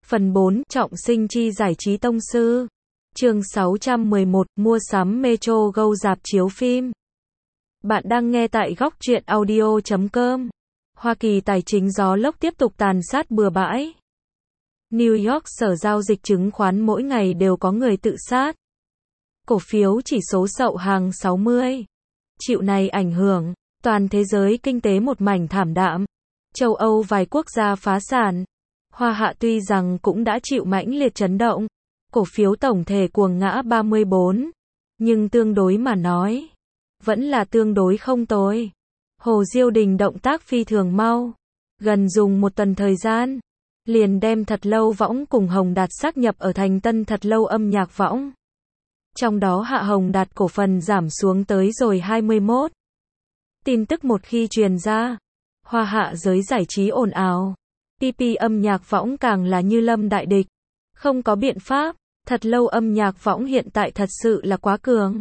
Phần 4, trọng sinh chi giải trí tông sư. Chương 611, mua sắm Metro Go rạp chiếu phim. Bạn đang nghe tại góc truyện audio.com. Hoa Kỳ tài chính gió lốc tiếp tục tàn sát bừa bãi. New York sở giao dịch chứng khoán mỗi ngày đều có người tự sát. Cổ phiếu chỉ số sậu hàng 60. Chịu này ảnh hưởng, toàn thế giới kinh tế một mảnh thảm đạm. Châu Âu vài quốc gia phá sản. Hoa Hạ tuy rằng cũng đã chịu mãnh liệt chấn động. Cổ phiếu tổng thể cuồng ngã 34. Nhưng tương đối mà nói, vẫn là tương đối không tồi. Hồ Diêu Đình động tác phi thường mau. Gần dùng một tuần thời gian, liền đem Thật Lâu Võng cùng Hồng Đạt xác nhập ở thành Tân Thật Lâu Âm Nhạc Võng. Trong đó Hạ Hồng Đạt cổ phần giảm xuống tới rồi 21. Tin tức một khi truyền ra, Hoa Hạ giới giải trí ồn ào. PP Âm Nhạc Võng càng là như lâm đại địch. Không có biện pháp, Thật Lâu Âm Nhạc Võng hiện tại thật sự là quá cường.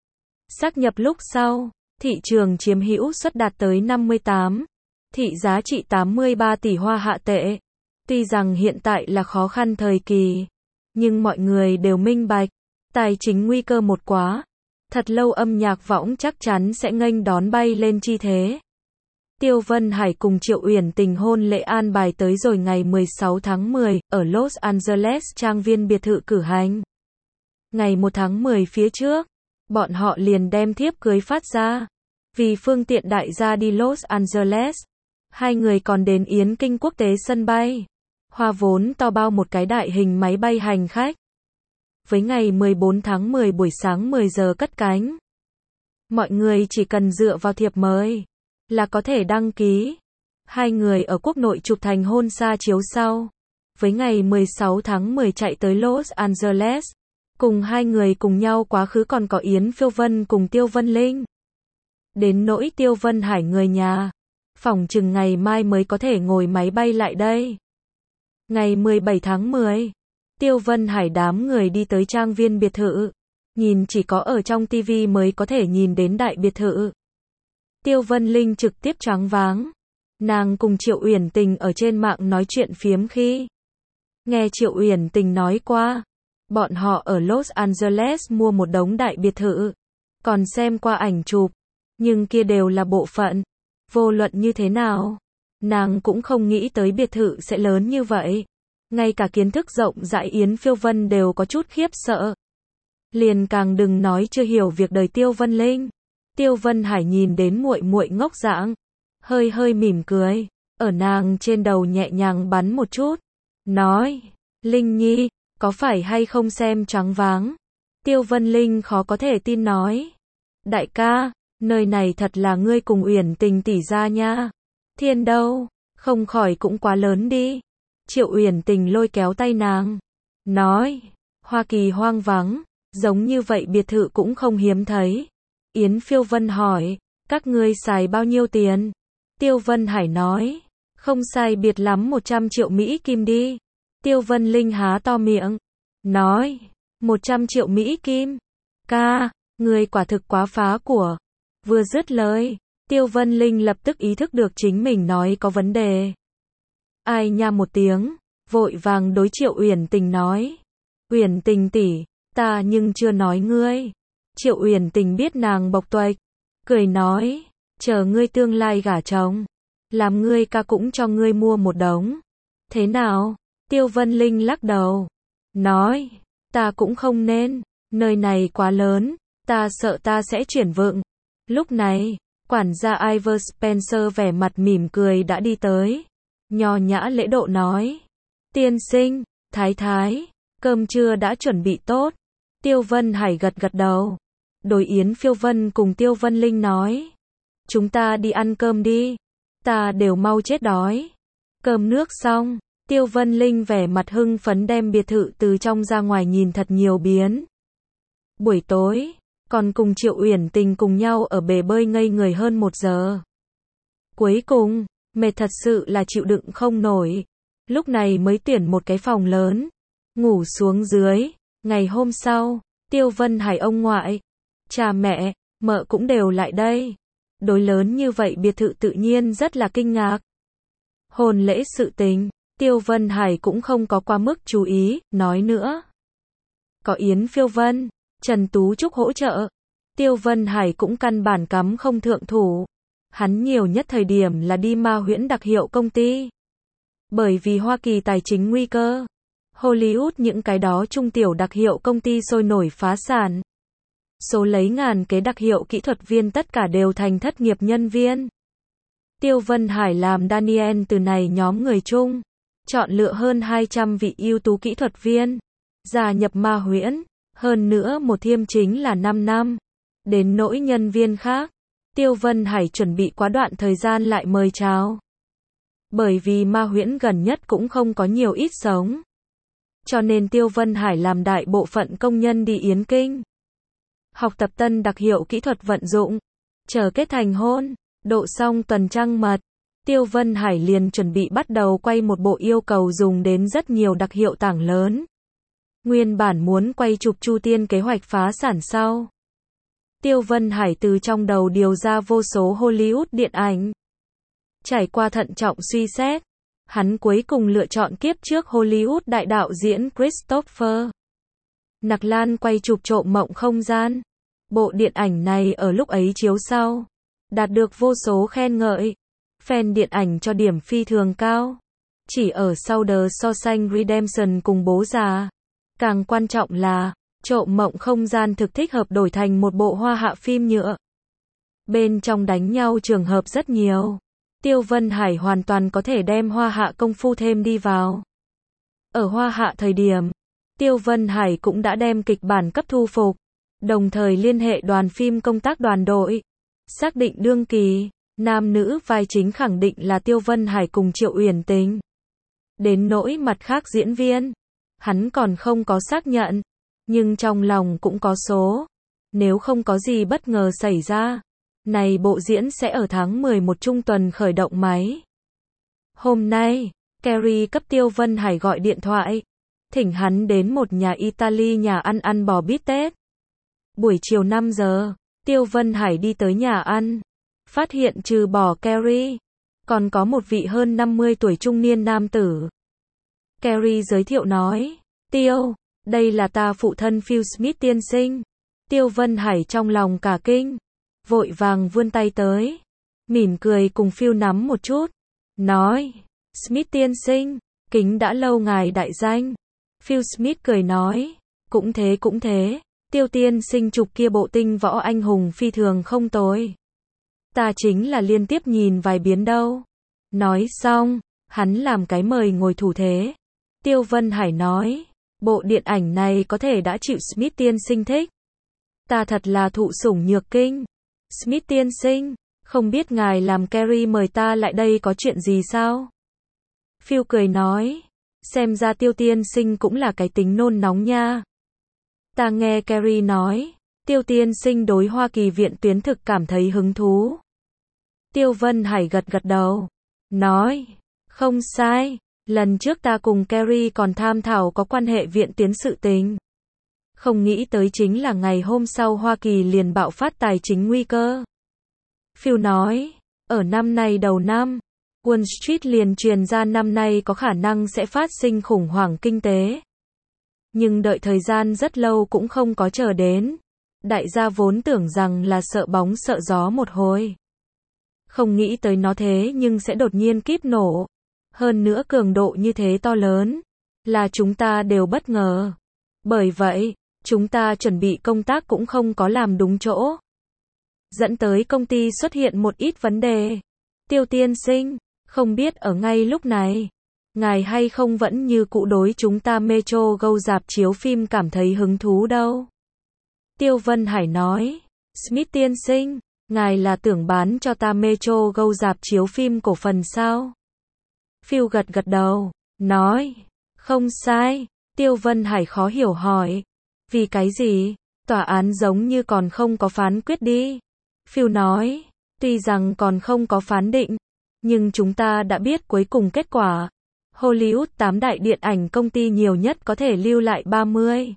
Xác nhập lúc sau, thị trường chiếm hữu suất đạt tới 58. Thị giá trị 83 tỷ Hoa Hạ tệ. Tuy rằng hiện tại là khó khăn thời kỳ, nhưng mọi người đều minh bạch, tài chính nguy cơ một quá. Thật Lâu Âm Nhạc Võng chắc chắn sẽ nghênh đón bay lên chi thế. Tiêu Vân Hải cùng Triệu Uyển Tình hôn lễ an bài tới rồi ngày 16 tháng 10, ở Los Angeles trang viên biệt thự cử hành. Ngày 1 tháng 10 phía trước, bọn họ liền đem thiếp cưới phát ra. Vì phương tiện đại gia đi Los Angeles, hai người còn đến Yến Kinh quốc tế sân bay. Hoa vốn to bao một cái đại hình máy bay hành khách. Với ngày 14 tháng 10 buổi sáng 10 giờ cất cánh. Mọi người chỉ cần dựa vào thiệp mời là có thể đăng ký. Hai người ở quốc nội chụp thành hôn xa chiếu sau. Với ngày 16 tháng 10 chạy tới Los Angeles. Cùng hai người cùng nhau quá khứ còn có Yến Phiêu Vân cùng Tiêu Vân Linh. Đến nỗi Tiêu Vân Hải người nhà, phỏng chừng ngày mai mới có thể ngồi máy bay lại đây. Ngày 17 tháng 10, Tiêu Vân Hải đám người đi tới trang viên biệt thự. Nhìn chỉ có ở trong TV mới có thể nhìn đến đại biệt thự. Tiêu Vân Linh trực tiếp choáng váng. Nàng cùng Triệu Uyển Tình ở trên mạng nói chuyện phiếm khi nghe Triệu Uyển Tình nói qua, bọn họ ở Los Angeles mua một đống đại biệt thự, còn xem qua ảnh chụp, nhưng kia đều là bộ phận. Vô luận như thế nào, nàng cũng không nghĩ tới biệt thự sẽ lớn như vậy. Ngay cả kiến thức rộng rãi Yến Phiêu Vân đều có chút khiếp sợ. Liền càng đừng nói chưa hiểu việc đời Tiêu Vân Linh. Tiêu Vân Hải nhìn đến muội muội ngốc dạng, hơi hơi mỉm cười, ở nàng trên đầu nhẹ nhàng bắn một chút, nói, Linh Nhi, có phải hay không xem choáng váng? Tiêu Vân Linh khó có thể tin nói, đại ca, nơi này thật là ngươi cùng Uyển Tình tỷ gia nha. Thiên đâu, không khỏi cũng quá lớn đi. Triệu Uyển Tình lôi kéo tay nàng, nói, Hoa Kỳ hoang vắng, giống như vậy biệt thự cũng không hiếm thấy. Yến Phiêu Vân hỏi, các ngươi xài bao nhiêu tiền? Tiêu Vân Hải nói, không sai biệt lắm 100 triệu Mỹ Kim đi. Tiêu Vân Linh há to miệng, nói, 100 triệu Mỹ Kim? Ca, ngươi quả thực quá phá của. Vừa dứt lời, Tiêu Vân Linh lập tức ý thức được chính mình nói có vấn đề. Ai nha một tiếng, vội vàng đối Triệu Uyển Tình nói, Uyển Tình tỷ, ta nhưng chưa nói ngươi. Triệu Uyển Tình biết nàng bộc tuệch, cười nói, chờ ngươi tương lai gả chồng, làm ngươi ca cũng cho ngươi mua một đống. Thế nào? Tiêu Vân Linh lắc đầu, nói, ta cũng không nên, nơi này quá lớn, ta sợ ta sẽ chuyển vựng. Lúc này, quản gia Iver Spencer vẻ mặt mỉm cười đã đi tới, nho nhã lễ độ nói, tiên sinh, thái thái, cơm trưa đã chuẩn bị tốt. Tiêu Vân Hải gật gật đầu. Đối Yến Phiêu Vân cùng Tiêu Vân Linh nói, chúng ta đi ăn cơm đi, ta đều mau chết đói. Cơm nước xong, Tiêu Vân Linh vẻ mặt hưng phấn đem biệt thự từ trong ra ngoài nhìn thật nhiều biến. Buổi tối, còn cùng Triệu Uyển Tình cùng nhau ở bể bơi ngây người hơn 1 giờ. Cuối cùng, mệt thật sự là chịu đựng không nổi. Lúc này mới tuyển một cái phòng lớn, ngủ xuống dưới. Ngày hôm sau, Tiêu Vân Hải ông ngoại, cha mẹ, mợ cũng đều lại đây. Đối lớn như vậy biệt thự tự nhiên rất là kinh ngạc. Hôn lễ sự tình, Tiêu Vân Hải cũng không có quá mức chú ý, nói nữa. Có Yến Phiêu Vân, Trần Tú Trúc hỗ trợ. Tiêu Vân Hải cũng căn bản cắm không thượng thủ. Hắn nhiều nhất thời điểm là đi Ma Huyễn đặc hiệu công ty. Bởi vì Hoa Kỳ tài chính nguy cơ. Hollywood những cái đó trung tiểu đặc hiệu công ty sôi nổi phá sản. Số lấy ngàn kế đặc hiệu kỹ thuật viên tất cả đều thành thất nghiệp nhân viên. Tiêu Vân Hải làm Daniel từ này nhóm người chung. Chọn lựa hơn 200 vị ưu tú kỹ thuật viên. Gia nhập Ma Huyễn. Hơn nữa một thiêm chính là 5 năm. Đến nỗi nhân viên khác. Tiêu Vân Hải chuẩn bị quá đoạn thời gian lại mời chào. Bởi vì Ma Huyễn gần nhất cũng không có nhiều ít sống. Cho nên Tiêu Vân Hải làm đại bộ phận công nhân đi Yến Kinh. Học tập tân đặc hiệu kỹ thuật vận dụng. Chờ kết thành hôn. Độ xong tuần trăng mật. Tiêu Vân Hải liền chuẩn bị bắt đầu quay một bộ yêu cầu dùng đến rất nhiều đặc hiệu tảng lớn. Nguyên bản muốn quay chụp Chu Tiên kế hoạch phá sản sau. Tiêu Vân Hải từ trong đầu điều ra vô số Hollywood điện ảnh. Trải qua thận trọng suy xét, hắn cuối cùng lựa chọn kiếp trước Hollywood đại đạo diễn Christopher Nolan quay chụp Trộm Mộng Không Gian. Bộ điện ảnh này ở lúc ấy chiếu sau, đạt được vô số khen ngợi. Fan điện ảnh cho điểm phi thường cao. Chỉ ở sau The Shawshank Redemption cùng Bố Già. Càng quan trọng là, Trộm Mộng Không Gian thực thích hợp đổi thành một bộ hoa hạ phim nhựa. Bên trong đánh nhau trường hợp rất nhiều. Tiêu Vân Hải hoàn toàn có thể đem hoa hạ công phu thêm đi vào. Ở hoa hạ thời điểm, Tiêu Vân Hải cũng đã đem kịch bản cấp thu phục, đồng thời liên hệ đoàn phim công tác đoàn đội. Xác định đương kỳ, nam nữ vai chính khẳng định là Tiêu Vân Hải cùng Triệu Uyển Tình. Đến nỗi mặt khác diễn viên, hắn còn không có xác nhận, nhưng trong lòng cũng có số. Nếu không có gì bất ngờ xảy ra, này bộ diễn sẽ ở tháng 11 trung tuần khởi động máy. Hôm nay, Carrie cấp Tiêu Vân Hải gọi điện thoại, thỉnh hắn đến một nhà Italy nhà ăn bò bít tết. Buổi chiều 5 giờ, Tiêu Vân Hải đi tới nhà ăn, phát hiện trừ bỏ Carrie, còn có một vị hơn 50 tuổi trung niên nam tử. Carrie giới thiệu nói, Tiêu, đây là ta phụ thân Phil Smith tiên sinh. Tiêu Vân Hải trong lòng cả kinh, vội vàng vươn tay tới, mỉm cười cùng Phil nắm một chút, nói, Smith tiên sinh, kính đã lâu ngài đại danh. Phil Smith cười nói, cũng thế, Tiêu tiên sinh chụp kia bộ tinh võ anh hùng phi thường không tồi. Ta chính là liên tiếp nhìn vài biến đâu. Nói xong, hắn làm cái mời ngồi thủ thế. Tiêu Vân Hải nói, bộ điện ảnh này có thể đã chịu Smith tiên sinh thích. Ta thật là thụ sủng nhược kinh. Smith tiên sinh, không biết ngài làm Carrie mời ta lại đây có chuyện gì sao? Phil cười nói, xem ra Tiêu tiên sinh cũng là cái tính nôn nóng nha. Ta nghe Carrie nói, Tiêu tiên sinh đối Hoa Kỳ viện tuyến thực cảm thấy hứng thú. Tiêu Vân Hải gật gật đầu, nói, không sai, lần trước ta cùng Carrie còn tham thảo có quan hệ viện tuyến sự tình. Không nghĩ tới chính là ngày hôm sau Hoa Kỳ liền bạo phát tài chính nguy cơ. Phil nói, ở năm nay đầu năm, Wall Street liền truyền ra năm nay có khả năng sẽ phát sinh khủng hoảng kinh tế. Nhưng đợi thời gian rất lâu cũng không có chờ đến. Đại gia vốn tưởng rằng là sợ bóng sợ gió một hồi. Không nghĩ tới nó thế nhưng sẽ đột nhiên kíp nổ. Hơn nữa cường độ như thế to lớn, là chúng ta đều bất ngờ. Bởi vậy, chúng ta chuẩn bị công tác cũng không có làm đúng chỗ. Dẫn tới công ty xuất hiện một ít vấn đề. Tiêu tiên sinh, không biết ở ngay lúc này, ngài hay không vẫn như cũ đối chúng ta Metro Go rạp chiếu phim cảm thấy hứng thú đâu. Tiêu Vân Hải nói, Smith tiên sinh, ngài là tưởng bán cho ta Metro Go rạp chiếu phim cổ phần sao? Phil gật gật đầu, nói, không sai. Tiêu Vân Hải khó hiểu hỏi, vì cái gì? Tòa án giống như còn không có phán quyết đi. Phil nói, tuy rằng còn không có phán định, nhưng chúng ta đã biết cuối cùng kết quả. Hollywood 8 đại điện ảnh công ty nhiều nhất có thể lưu lại 30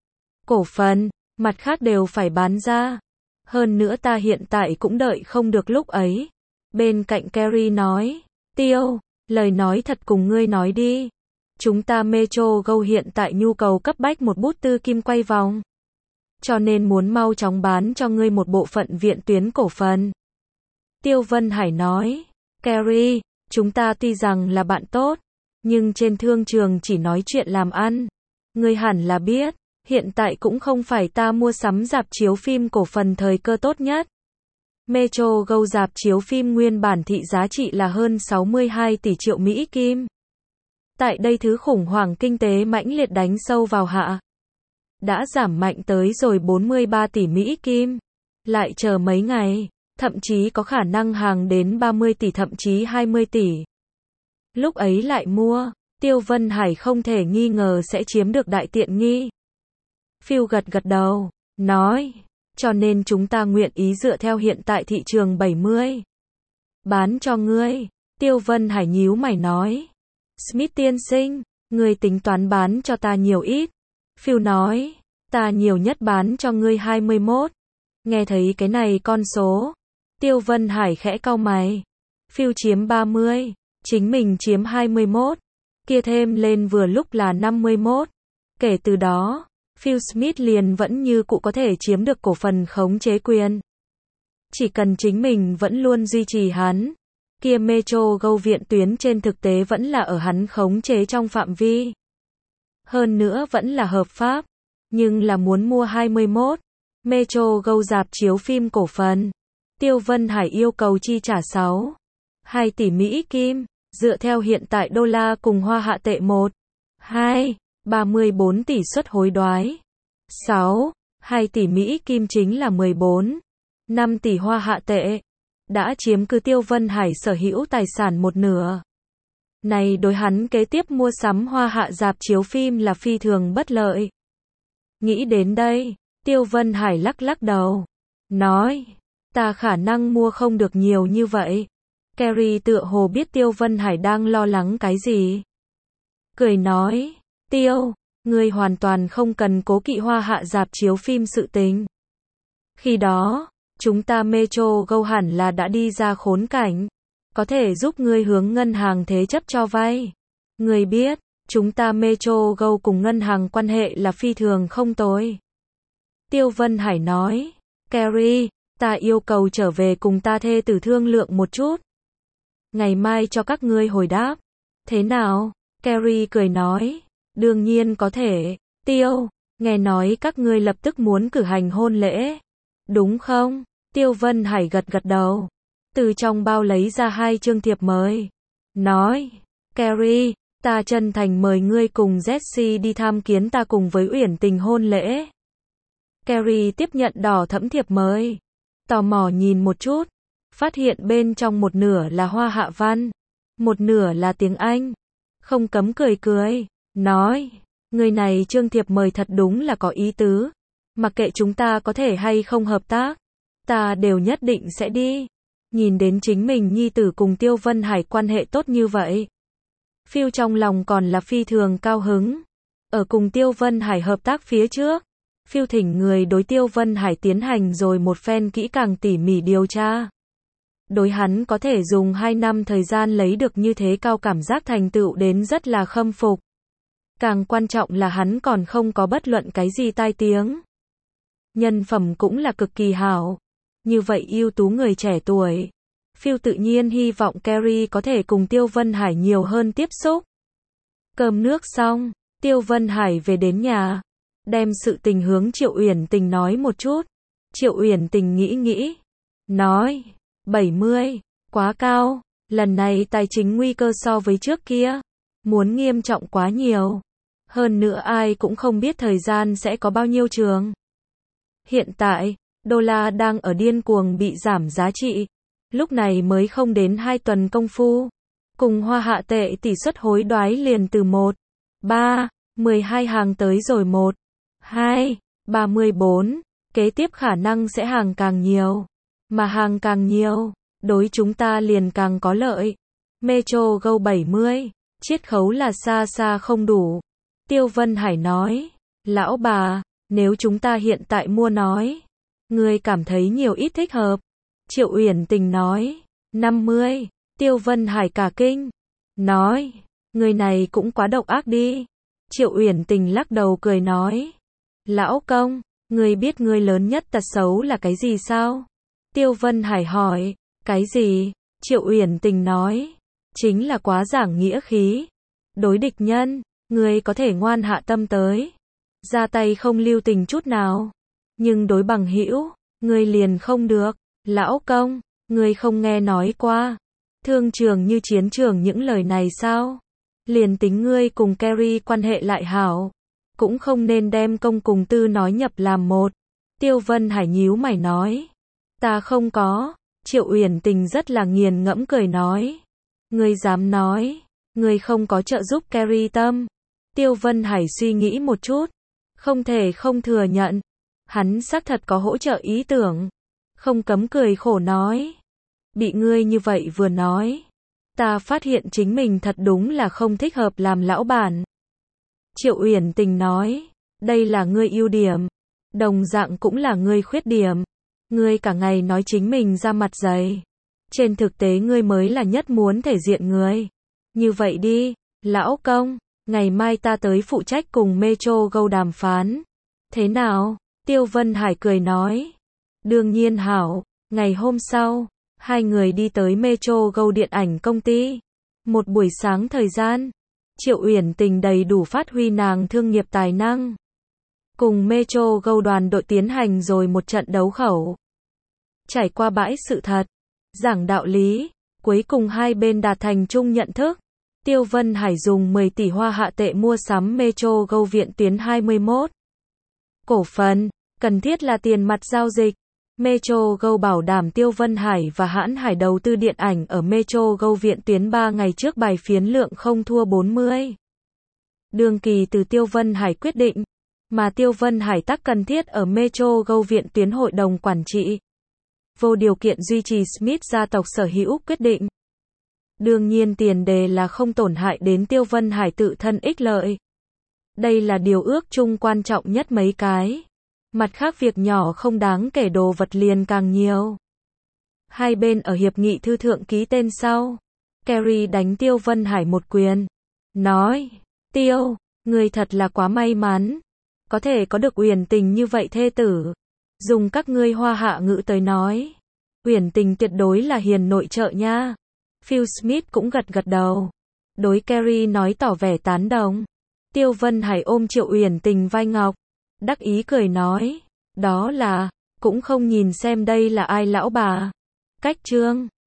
cổ phần, mặt khác đều phải bán ra. Hơn nữa ta hiện tại cũng đợi không được lúc ấy. Bên cạnh Carrie nói, Tiêu, Lời nói thật cùng ngươi nói đi. Chúng ta Metro Go hiện tại nhu cầu cấp bách một bút tư kim quay vòng. Cho nên muốn mau chóng bán cho ngươi một bộ phận viện tuyến cổ phần. Tiêu Vân Hải nói, Carrie, chúng ta tuy rằng là bạn tốt, nhưng trên thương trường chỉ nói chuyện làm ăn. Ngươi hẳn là biết, hiện tại cũng không phải ta mua sắm rạp chiếu phim cổ phần thời cơ tốt nhất. Metro Go rạp chiếu phim nguyên bản thị giá trị là hơn 62 tỷ triệu Mỹ Kim. Tại đây thứ khủng hoảng kinh tế mãnh liệt đánh sâu vào hạ. Đã giảm mạnh tới rồi 43 tỷ Mỹ Kim. Lại chờ mấy ngày, thậm chí có khả năng hàng đến 30 tỷ thậm chí 20 tỷ. Lúc ấy lại mua, Tiêu Vân Hải không thể nghi ngờ sẽ chiếm được đại tiện nghi. Phil gật gật đầu, nói, cho nên chúng ta nguyện ý dựa theo hiện tại thị trường 70. Bán cho ngươi. Tiêu Vân Hải nhíu mày nói. Smith tiên sinh, ngươi tính toán bán cho ta nhiều ít. Phil nói, ta nhiều nhất bán cho ngươi 21. Nghe thấy cái này con số. Tiêu Vân Hải khẽ cau mày. Phil chiếm 30, chính mình chiếm 21. Kia thêm lên vừa lúc là 51. Kể từ đó, Phil Smith liền vẫn như cũ có thể chiếm được cổ phần khống chế quyền. Chỉ cần chính mình vẫn luôn duy trì hắn, kia Metro Go viện tuyến trên thực tế vẫn là ở hắn khống chế trong phạm vi. Hơn nữa vẫn là hợp pháp, nhưng là muốn mua 21. Metro Go rạp chiếu phim cổ phần. Tiêu Vân Hải yêu cầu chi trả 2 tỷ Mỹ Kim, dựa theo hiện tại đô la cùng hoa hạ tệ 34 tỷ suất hối đoái. 2 tỷ Mỹ Kim chính là 5 tỷ hoa hạ tệ. Đã chiếm cứ Tiêu Vân Hải sở hữu tài sản một nửa. Này đối hắn kế tiếp mua sắm hoa hạ rạp chiếu phim là phi thường bất lợi. Nghĩ đến đây, Tiêu Vân Hải lắc lắc đầu. Nói, ta khả năng mua không được nhiều như vậy. Carrie tựa hồ biết Tiêu Vân Hải đang lo lắng cái gì. Cười nói, Tiêu, ngươi hoàn toàn không cần cố kỵ hoa hạ rạp chiếu phim sự tình. Khi đó, chúng ta Metro Go hẳn là đã đi ra khốn cảnh. Có thể giúp ngươi hướng ngân hàng thế chấp cho vay. Ngươi biết, chúng ta Metro Go cùng ngân hàng quan hệ là phi thường không tồi. Tiêu Vân Hải nói, Carrie, ta yêu cầu trở về cùng ta thê tử thương lượng một chút. Ngày mai cho các ngươi hồi đáp. Thế nào? Carrie cười nói, đương nhiên có thể. Tiêu, nghe nói các ngươi lập tức muốn cử hành hôn lễ. Đúng không? Tiêu Vân Hải gật gật đầu. Từ trong bao lấy ra 2 chương thiệp mời. Nói, Carrie, ta chân thành mời ngươi cùng Jesse đi tham kiến ta cùng với Uyển Tình hôn lễ. Carrie tiếp nhận đỏ thẫm thiệp mời. Tò mò nhìn một chút. Phát hiện bên trong một nửa là hoa hạ văn. Một nửa là tiếng Anh. Không cấm cười cười. Nói, người này chương thiệp mời thật đúng là có ý tứ. Mặc kệ chúng ta có thể hay không hợp tác, ta đều nhất định sẽ đi. Nhìn đến chính mình nhi tử cùng Tiêu Vân Hải quan hệ tốt như vậy. Phil trong lòng còn là phi thường cao hứng. Ở cùng Tiêu Vân Hải hợp tác phía trước, Phil thỉnh người đối Tiêu Vân Hải tiến hành rồi một phen kỹ càng tỉ mỉ điều tra. Đối hắn có thể dùng 2 năm thời gian lấy được như thế cao cảm giác thành tựu đến rất là khâm phục. Càng quan trọng là hắn còn không có bất luận cái gì tai tiếng. Nhân phẩm cũng là cực kỳ hảo. Như vậy ưu tú người trẻ tuổi. Phil tự nhiên hy vọng Carrie có thể cùng Tiêu Vân Hải nhiều hơn tiếp xúc. Cơm nước xong, Tiêu Vân Hải về đến nhà. Đem sự tình hướng Triệu Uyển Tình nói một chút. Triệu Uyển Tình nghĩ. Nói, 70, quá cao. Lần này tài chính nguy cơ so với trước kia. Muốn nghiêm trọng quá nhiều. Hơn nữa ai cũng không biết thời gian sẽ có bao nhiêu trường. Hiện tại, đô la đang ở điên cuồng bị giảm giá trị. Lúc này mới không đến 2 tuần công phu. Cùng hoa hạ tệ tỷ suất hối đoái liền từ 12 hàng tới rồi 34. Kế tiếp khả năng sẽ hàng càng nhiều. Mà hàng càng nhiều, đối chúng ta liền càng có lợi. Metro Go 70, chiết khấu là xa xa không đủ. Tiêu Vân Hải nói, lão bà, nếu chúng ta hiện tại mua nói, ngươi cảm thấy nhiều ít thích hợp. Triệu Uyển Tình nói, 50. Tiêu Vân Hải cả kinh. nói, người này cũng quá độc ác đi. Triệu Uyển Tình lắc đầu cười nói, lão công, người biết người lớn nhất tật xấu là cái gì sao? Tiêu Vân Hải hỏi, cái gì? Triệu Uyển Tình nói, chính là quá giảng nghĩa khí. Đối địch nhân, người có thể ngoan hạ tâm tới, ra tay không lưu tình chút nào. Nhưng đối bằng hữu, người liền không được. Lão công, người không nghe nói qua thương trường như chiến trường những lời này sao? Liền tính ngươi cùng Carrie quan hệ lại hảo, cũng không nên đem công cùng tư nói nhập làm một. Tiêu Vân Hải nhíu mày nói, ta không có. Triệu Uyển Tình rất là nghiền ngẫm cười nói, ngươi dám nói, ngươi không có trợ giúp Carrie tâm. Tiêu Vân Hải suy nghĩ một chút, không thể không thừa nhận, hắn xác thật có hỗ trợ ý tưởng. Không cấm cười khổ nói, bị ngươi như vậy vừa nói, ta phát hiện chính mình thật đúng là không thích hợp làm lão bản. Triệu Uyển Tình nói, đây là ngươi ưu điểm, đồng dạng cũng là ngươi khuyết điểm. Ngươi cả ngày nói chính mình ra mặt dày, trên thực tế ngươi mới là nhất muốn thể diện người. Như vậy đi, lão công, ngày mai ta tới phụ trách cùng Metro Go đàm phán. Thế nào? Tiêu Vân Hải cười nói, đương nhiên hảo. Ngày hôm sau, hai người đi tới Metro Go điện ảnh công ty. Một buổi sáng thời gian, Triệu Uyển Tình đầy đủ phát huy nàng thương nghiệp tài năng. Cùng Metro Go đoàn đội tiến hành rồi một trận đấu khẩu. Trải qua bãi sự thật, giảng đạo lý, cuối cùng hai bên đạt thành chung nhận thức. Tiêu Vân Hải dùng 10 tỷ hoa hạ tệ mua sắm Metro Go viện tuyến 21 cổ phần, cần thiết là tiền mặt giao dịch. Metro Go bảo đảm Tiêu Vân Hải và Hãn Hải đầu tư điện ảnh ở Metro Go viện tuyến 3 ngày trước bài phiến lượng không thua 40. Đường kỳ từ Tiêu Vân Hải quyết định, mà Tiêu Vân Hải tắc cần thiết ở Metro Go viện tuyến hội đồng quản trị. Vô điều kiện duy trì Smith gia tộc sở hữu quyết định. Đương nhiên tiền đề là không tổn hại đến Tiêu Vân Hải tự thân ích lợi. Đây là điều ước chung quan trọng nhất mấy cái. Mặt khác việc nhỏ không đáng kể đồ vật liền càng nhiều. Hai bên ở hiệp nghị thư thượng ký tên sau. Carrie đánh Tiêu Vân Hải một quyền. Nói, Tiêu, người thật là quá may mắn. Có thể có được Uyển Tình như vậy thê tử. Dùng các ngươi hoa hạ ngữ tới nói, Uyển Tình tuyệt đối là hiền nội trợ nha. Phil Smith cũng gật gật đầu. Đối Carrie nói tỏ vẻ tán đồng. Tiêu Vân Hải ôm Triệu Uyển Tình vai ngọc, đắc ý cười nói, đó là, cũng không nhìn xem đây là ai lão bà. Cách chương